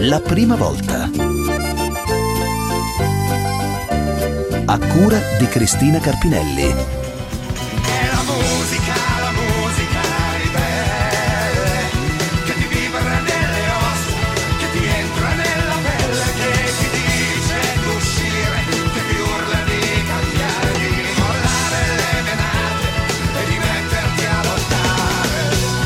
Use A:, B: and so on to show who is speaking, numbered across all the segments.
A: La prima volta. A cura di Cristina Carpinelli.
B: È la musica ribelle, che ti vibra nelle ossa, che ti entra nella pelle, che ti dice di uscire, che ti urla di cambiare, di mollare le menate e di metterti a lottare.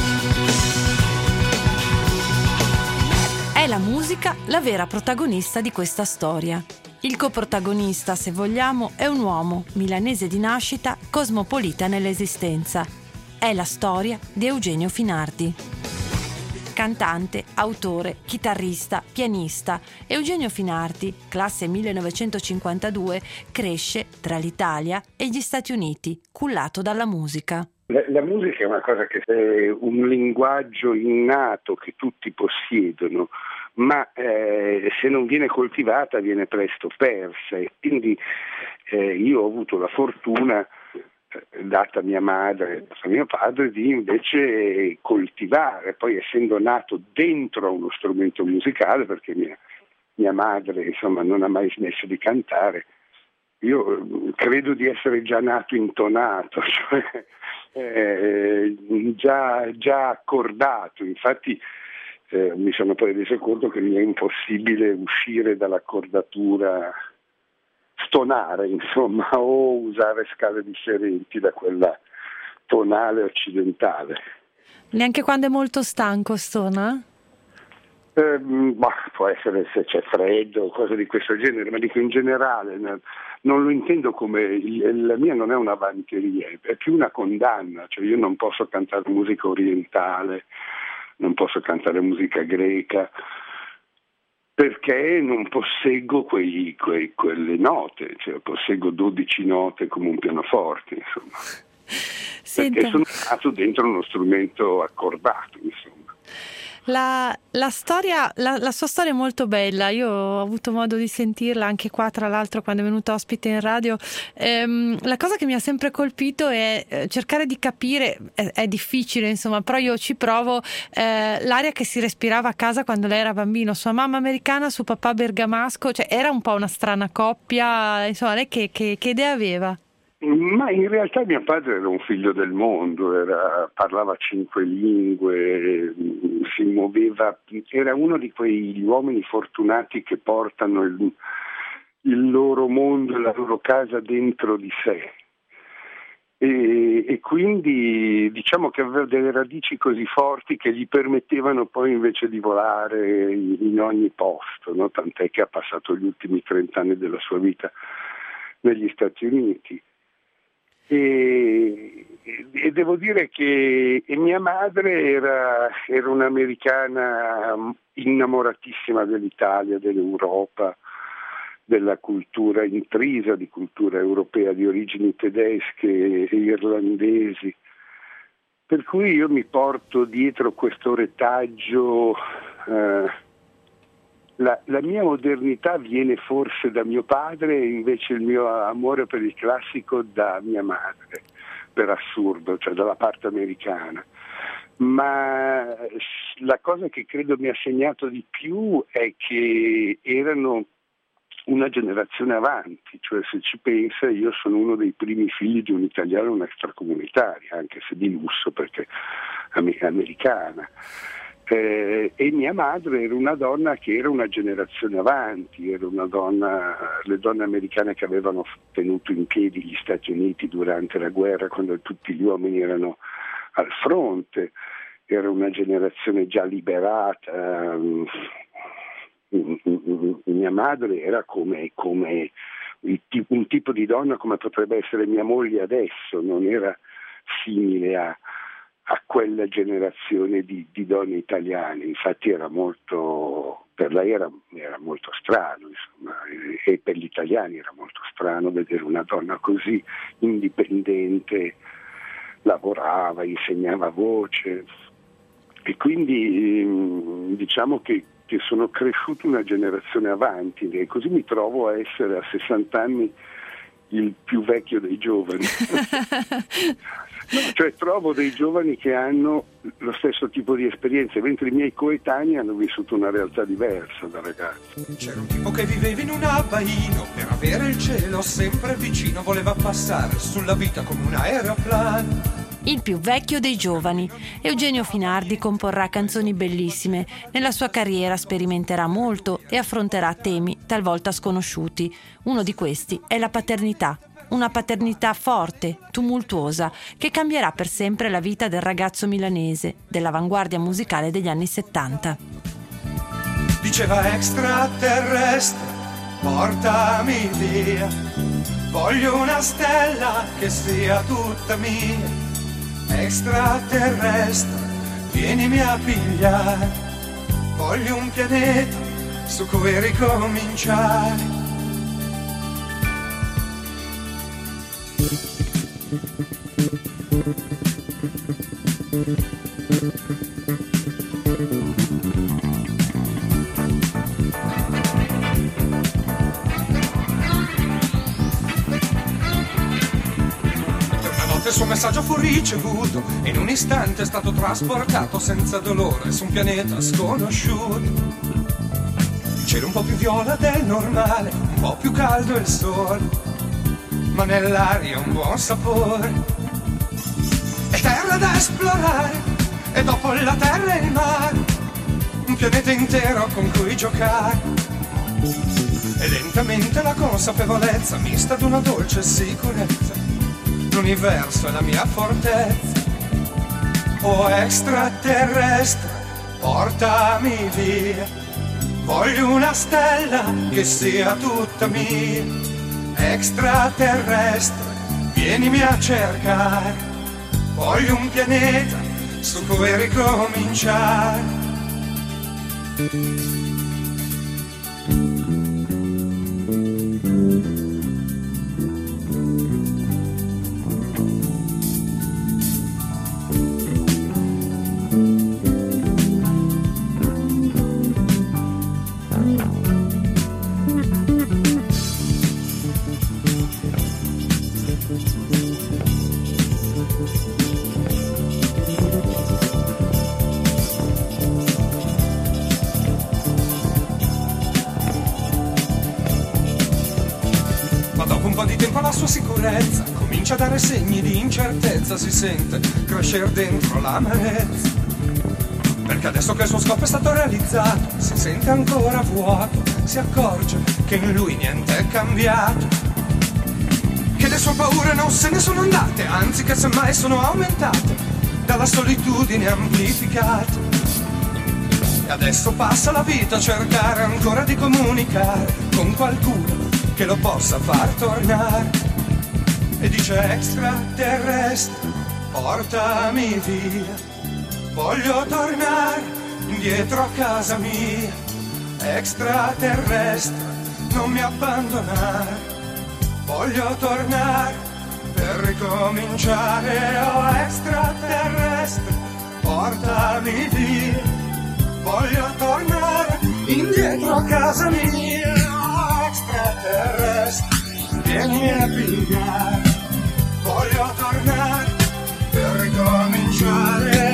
C: È la musica la vera protagonista di questa storia. Il coprotagonista, se vogliamo, è un uomo milanese di nascita, cosmopolita nell'esistenza. È la storia di Eugenio Finardi. Cantante, autore, chitarrista, pianista, Eugenio Finardi, classe 1952, cresce tra l'Italia e gli Stati Uniti, cullato dalla musica.
D: La musica è una cosa che è un linguaggio innato che tutti possiedono, ma se non viene coltivata viene presto persa, e quindi io ho avuto la fortuna, data mia madre e mio padre, di invece coltivare, poi essendo nato dentro uno strumento musicale, perché mia madre insomma non ha mai smesso di cantare, io credo di essere già nato intonato, cioè già accordato. Infatti mi sono poi reso conto che mi è impossibile uscire dall'accordatura, stonare insomma, o usare scale differenti da quella tonale occidentale.
C: Neanche quando è molto stanco stona?
D: Può essere se c'è freddo o cose di questo genere, ma dico in generale, non lo intendo come, la mia non è una vanteria, è più una condanna, cioè io non posso cantare musica orientale, non posso cantare musica greca, perché non posseggo quelle note, cioè posseggo 12 note come un pianoforte, insomma.
C: Senta,
D: perché sono nato dentro uno strumento accordato, insomma.
C: La storia, la sua storia è molto bella. Io ho avuto modo di sentirla anche qua, tra l'altro, quando è venuta ospite in radio. La cosa che mi ha sempre colpito è cercare di capire, è difficile insomma, però io ci provo, l'aria che si respirava a casa quando lei era bambino, sua mamma americana, suo papà bergamasco, cioè era un po' una strana coppia, insomma. Lei che idea aveva?
D: Ma in realtà mio padre era un figlio del mondo, parlava 5 lingue, si muoveva, era uno di quegli uomini fortunati che portano il loro mondo e la loro casa dentro di sé. E quindi diciamo che aveva delle radici così forti che gli permettevano poi invece di volare in ogni posto, no? Tant'è che ha passato gli ultimi 30 anni della sua vita negli Stati Uniti. E devo dire che mia madre era un'americana innamoratissima dell'Italia, dell'Europa, della cultura intrisa di cultura europea di origini tedesche e irlandesi, per cui io mi porto dietro questo retaggio. La mia modernità viene forse da mio padre, e invece il mio amore per il classico da mia madre, per assurdo, cioè dalla parte americana. Ma la cosa che credo mi ha segnato di più è che erano una generazione avanti, cioè se ci pensa io sono uno dei primi figli di un italiano e un'extracomunitaria, anche se di lusso perché americana. E mia madre era una donna che era una generazione avanti, era una donna, le donne americane che avevano tenuto in piedi gli Stati Uniti durante la guerra, quando tutti gli uomini erano al fronte, era una generazione già liberata. Mia madre era come un tipo di donna come potrebbe essere mia moglie adesso, non era simile a quella generazione di donne italiane, infatti era molto, per lei era molto strano, insomma, e per gli italiani era molto strano vedere una donna così indipendente, lavorava, insegnava voce, e quindi diciamo che sono cresciuto una generazione avanti, e così mi trovo a essere a 60 anni il più vecchio dei giovani. No, cioè trovo dei giovani che hanno lo stesso tipo di esperienze, mentre i miei coetanei hanno vissuto una realtà diversa da ragazzi.
B: C'era un tipo che viveva in un abbaino, per avere il cielo sempre vicino, voleva passare sulla vita come un aeroplano.
C: Il più vecchio dei giovani, Eugenio Finardi comporrà canzoni bellissime. Nella sua carriera sperimenterà molto e affronterà temi talvolta sconosciuti. Uno di questi è la paternità. Una paternità forte, tumultuosa, che cambierà per sempre la vita del ragazzo milanese, dell'avanguardia musicale degli anni 70.
B: Diceva extraterrestre, portami via, voglio una stella che sia tutta mia. Extraterrestre, vienimi a pigliare, voglio un pianeta su cui ricominciare. Il suo messaggio fu ricevuto e in un istante è stato trasportato senza dolore su un pianeta sconosciuto. Il cielo un po' più viola del normale, un po' più caldo il sole, ma nell'aria un buon sapore. E terra da esplorare, e dopo la terra e il mare, un pianeta intero con cui giocare. E lentamente la consapevolezza mista ad una dolce sicurezza. L'universo è la mia fortezza. Oh extraterrestre, portami via, voglio una stella che sia tutta mia. Extraterrestre, vienimi a cercare, voglio un pianeta su cui ricominciare. La sua sicurezza comincia a dare segni di incertezza, si sente crescere dentro l'amarezza, perché adesso che il suo scopo è stato realizzato si sente ancora vuoto, si accorge che in lui niente è cambiato, che le sue paure non se ne sono andate, anzi che semmai sono aumentate dalla solitudine amplificata. E adesso passa la vita a cercare ancora di comunicare con qualcuno che lo possa far tornare. E dice extraterrestre, portami via, voglio tornare indietro a casa mia. Extraterrestre, non mi abbandonare, voglio tornare per ricominciare. Oh extraterrestre, portami via, voglio tornare indietro a casa mia. Extraterrestre, vieni a pigliare, voglio tornare per ricominciare.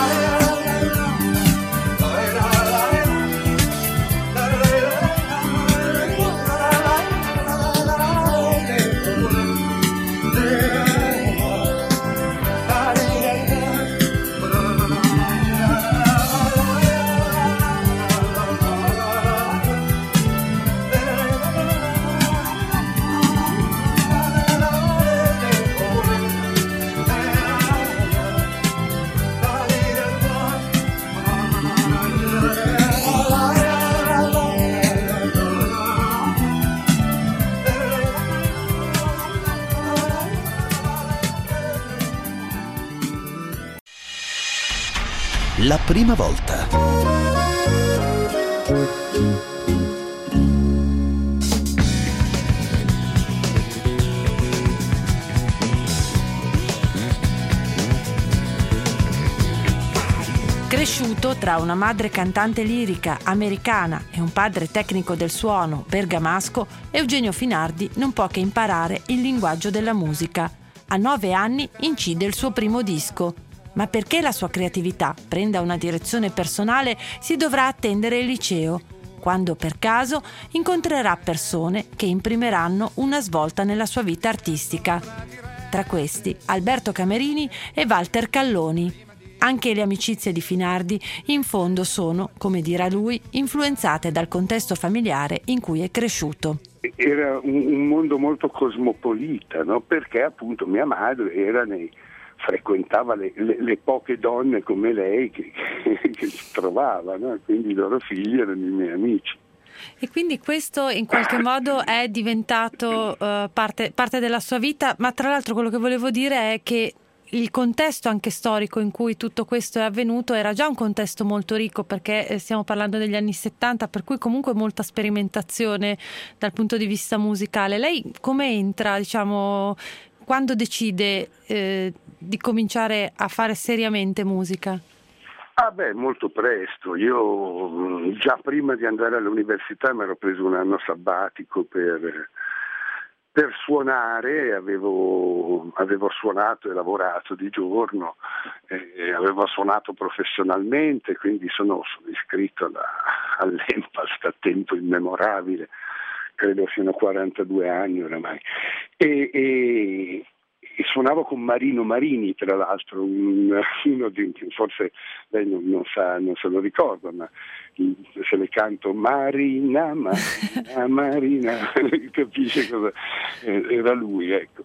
A: La prima volta.
C: Cresciuto tra una madre cantante lirica americana e un padre tecnico del suono bergamasco, Eugenio Finardi non può che imparare il linguaggio della musica. A 9 anni incide il suo primo disco. Ma perché la sua creatività prenda una direzione personale si dovrà attendere il liceo, quando per caso incontrerà persone che imprimeranno una svolta nella sua vita artistica. Tra questi Alberto Camerini e Walter Calloni. Anche le amicizie di Finardi in fondo sono, come dirà lui, influenzate dal contesto familiare in cui è cresciuto.
D: Era un mondo molto cosmopolita, no? Perché appunto mia madre frequentava le poche donne come lei che si trovava, no? Quindi i loro figli erano i miei amici.
C: E quindi questo in qualche modo è diventato parte della sua vita, ma tra l'altro quello che volevo dire è che il contesto anche storico in cui tutto questo è avvenuto era già un contesto molto ricco, perché stiamo parlando degli anni 70, per cui comunque molta sperimentazione dal punto di vista musicale. Lei come entra, diciamo, quando decide di cominciare a fare seriamente musica?
D: Molto presto. Io già prima di andare all'università mi ero preso un anno sabbatico per suonare. Avevo suonato e lavorato di giorno, avevo suonato professionalmente, quindi sono iscritto all'ENPAS a tempo immemorabile, credo siano 42 anni oramai, e suonavo con Marino Marini, tra l'altro, uno di, forse lei non se lo ricorda, ma se le canto Marina, capisce cosa era lui, ecco.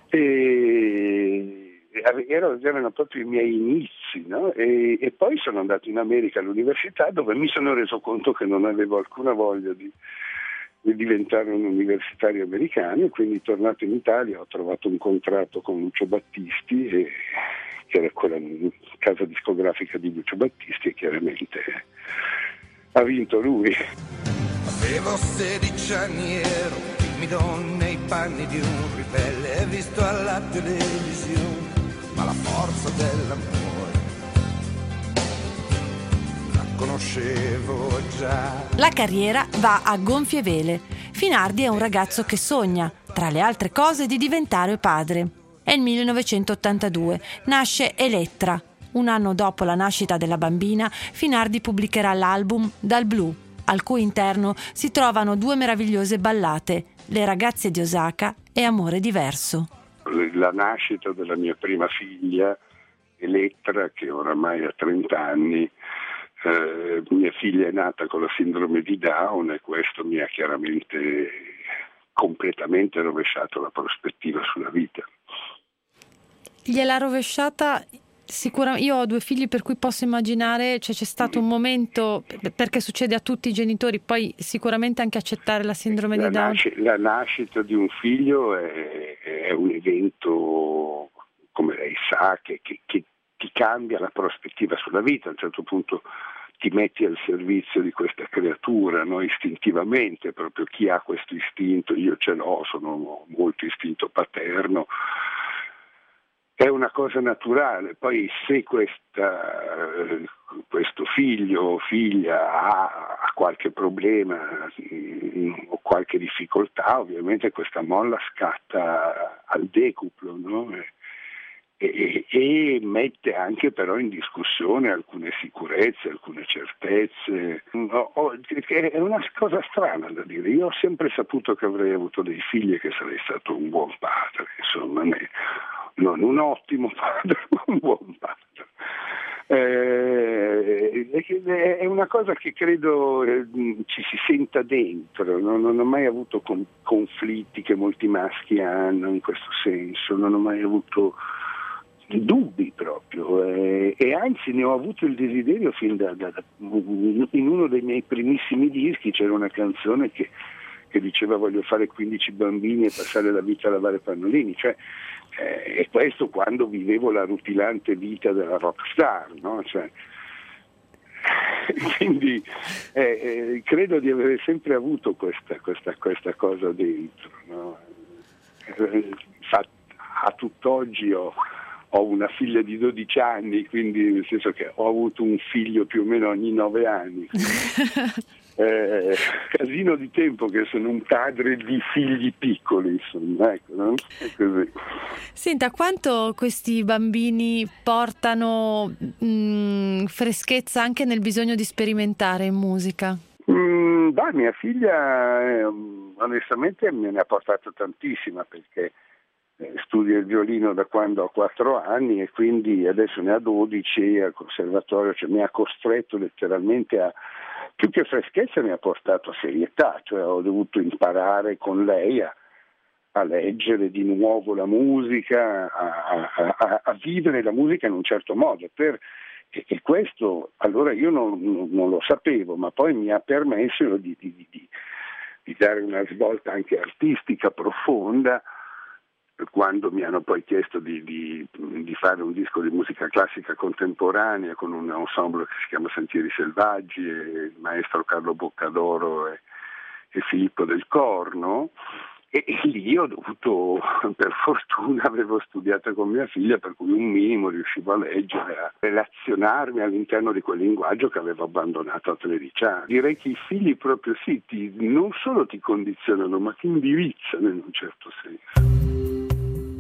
D: Erano proprio i miei inizi, no? E poi sono andato in America all'università, dove mi sono reso conto che non avevo alcuna voglia di diventare un universitario americano, e quindi tornato in Italia ho trovato un contratto con Lucio Battisti, che era quella casa discografica di Lucio Battisti, e chiaramente ha vinto lui.
B: Avevo 16 anni, ero timido nei panni di un ribelle, visto alla televisione, ma la forza dell'amore la conoscevo già.
C: La carriera va a gonfie vele. Finardi è un ragazzo che sogna, tra le altre cose, di diventare padre. È il 1982, nasce Elettra. Un anno dopo la nascita della bambina, Finardi pubblicherà l'album Dal Blu, al cui interno si trovano 2 meravigliose ballate, Le ragazze di Osaka e Amore diverso.
D: La nascita della mia prima figlia, Elettra, che oramai ha 30 anni, mia figlia è nata con la sindrome di Down, e questo mi ha chiaramente completamente rovesciato la prospettiva sulla vita.
C: Gliel'ha rovesciata sicuramente. Io ho 2 figli, per cui posso immaginare, c'è stato un momento, perché succede a tutti i genitori, poi sicuramente anche accettare la sindrome di Down.
D: La nascita di un figlio è un evento, come lei sa, che ti cambia la prospettiva sulla vita. A un certo punto ti metti al servizio di questa creatura, no? Istintivamente, proprio chi ha questo istinto, io ce l'ho, sono molto istinto paterno, è una cosa naturale. Poi se questo figlio o figlia ha qualche problema o qualche difficoltà, ovviamente questa molla scatta al decuplo, no? E mette anche però in discussione alcune sicurezze, alcune certezze. È una cosa strana da dire. Io ho sempre saputo che avrei avuto dei figli e che sarei stato un buon padre, insomma, non un ottimo padre, ma un buon padre. È una cosa che credo ci si senta dentro. Non ho mai avuto conflitti che molti maschi hanno in questo senso, non ho mai avuto dubbi proprio, e anzi ne ho avuto il desiderio fin in uno dei miei primissimi dischi c'era una canzone che diceva voglio fare 15 bambini e passare la vita a lavare pannolini, cioè, e questo quando vivevo la rutilante vita della rockstar, no? Cioè, quindi credo di avere sempre avuto questa cosa dentro, no? A tutt'oggi ho una figlia di 12 anni, quindi nel senso che ho avuto un figlio più o meno ogni 9 anni. casino di tempo che sono un padre di figli piccoli, insomma, ecco, no? È così.
C: Senta, quanto questi bambini portano freschezza anche nel bisogno di sperimentare in musica?
D: Mia figlia onestamente me ne ha portato tantissima, perché studia il violino da quando ho 4 anni e quindi adesso ne ha 12 al conservatorio, cioè mi ha costretto letteralmente a, più che freschezza, mi ha portato a serietà, cioè ho dovuto imparare con lei a leggere di nuovo la musica, a vivere la musica in un certo modo, e questo allora io non lo sapevo, ma poi mi ha permesso di dare una svolta anche artistica profonda, quando mi hanno poi chiesto di fare un disco di musica classica contemporanea con un ensemble che si chiama Sentieri Selvaggi, e il maestro Carlo Boccadoro e Filippo del Corno. E lì ho dovuto, per fortuna avevo studiato con mia figlia, per cui un minimo riuscivo a leggere, a relazionarmi all'interno di quel linguaggio che avevo abbandonato a 13 anni. Direi che i figli proprio sì, non solo ti condizionano, ma ti indirizzano in un certo senso.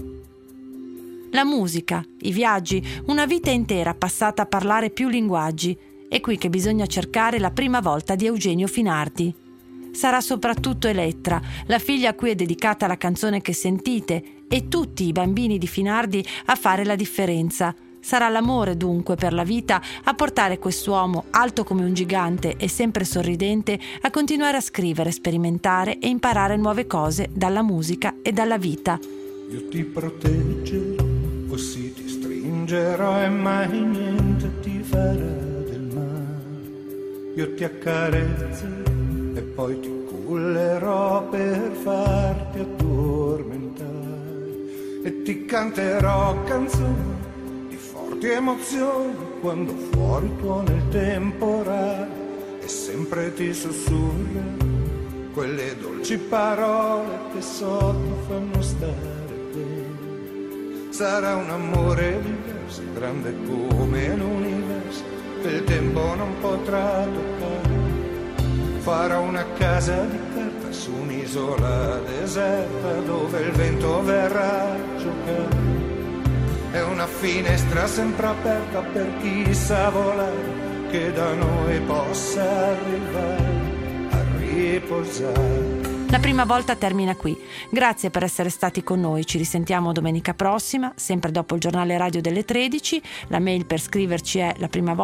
C: La musica, i viaggi, una vita intera passata a parlare più linguaggi. È qui che bisogna cercare la prima volta di Eugenio Finardi. Sarà soprattutto Elettra, la figlia a cui è dedicata la canzone che sentite, e tutti i bambini di Finardi a fare la differenza. Sarà l'amore dunque per la vita a portare quest'uomo, alto come un gigante e sempre sorridente, a continuare a scrivere, sperimentare e imparare nuove cose dalla musica e dalla vita.
E: Io ti proteggerò, così ti stringerò e mai niente ti farà del male. Io ti accarezzerò e poi ti cullerò per farti addormentare, e ti canterò canzoni di forti emozioni quando fuori tuona il temporale, e sempre ti sussurro quelle dolci parole che sotto fanno stare bene. Sarà un amore diverso, grande come l'universo, che il tempo non potrà toccare. Farò una casa di carta su un'isola deserta dove il vento verrà a giocare. È una finestra sempre aperta per chi sa volare, che da noi possa arrivare a riposare.
C: La prima volta termina qui. Grazie per essere stati con noi. Ci risentiamo domenica prossima, sempre dopo il giornale radio delle 13. La mail per scriverci è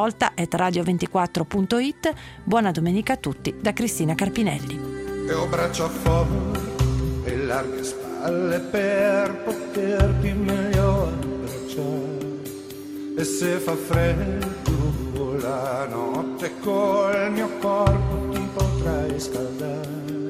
C: laprimavolta@radio24.it. Buona domenica a tutti da Cristina Carpinelli.
E: E ho braccia a fuoco e larghe spalle per poterti meglio abbracciare. E se fa freddo la notte col mio corpo ti potrai scaldare.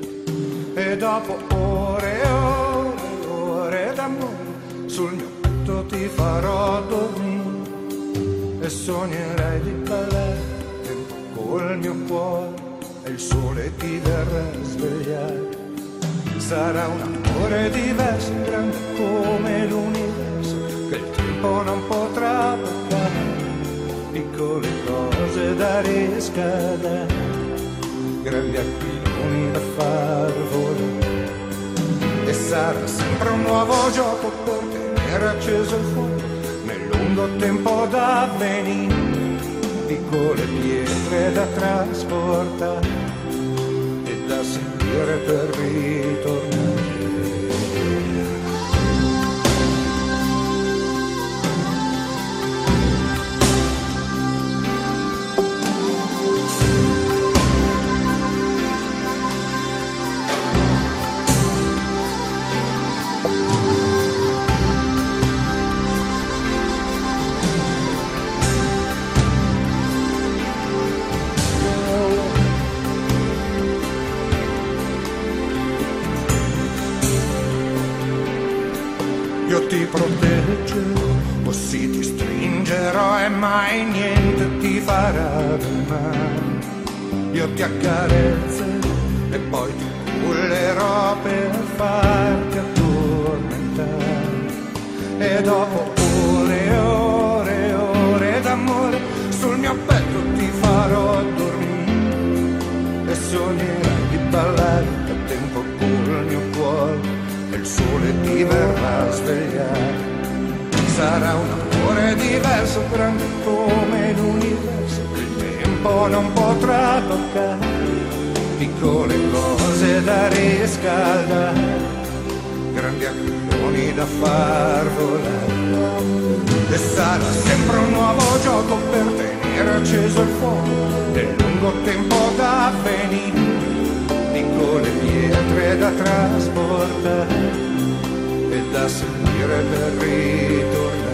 E: E dopo ore e ore e ore d'amore sul mio petto ti farò dormire, e sognerai di ballare dentro col mio cuore, e il sole ti verrà a svegliare. Sarà un amore diverso, grande come l'universo, che il tempo non potrà toccare. Piccole cose da riscaldare, grandi aquiloni da far volare. E sarà sempre un nuovo gioco per tenere acceso il fuoco nel lungo tempo da venire. Piccole pietre da trasportare e da seguire per ritornare. Io ti proteggerò, così ti stringerò e mai niente ti farà del male. Io ti accarezzerò e poi ti cullerò per farti addormentare. E dopo ore e ore e ore d'amore sul mio petto ti farò dormire, e sarà un amore diverso, grande come l'universo, che il tempo non potrà toccare, piccole cose da riscaldare, grandi acquilloni da far volare. E sarà sempre un nuovo gioco per tenere acceso il fuoco del lungo tempo da venire, piccole pietre da trasportare e da seguire per ritornare.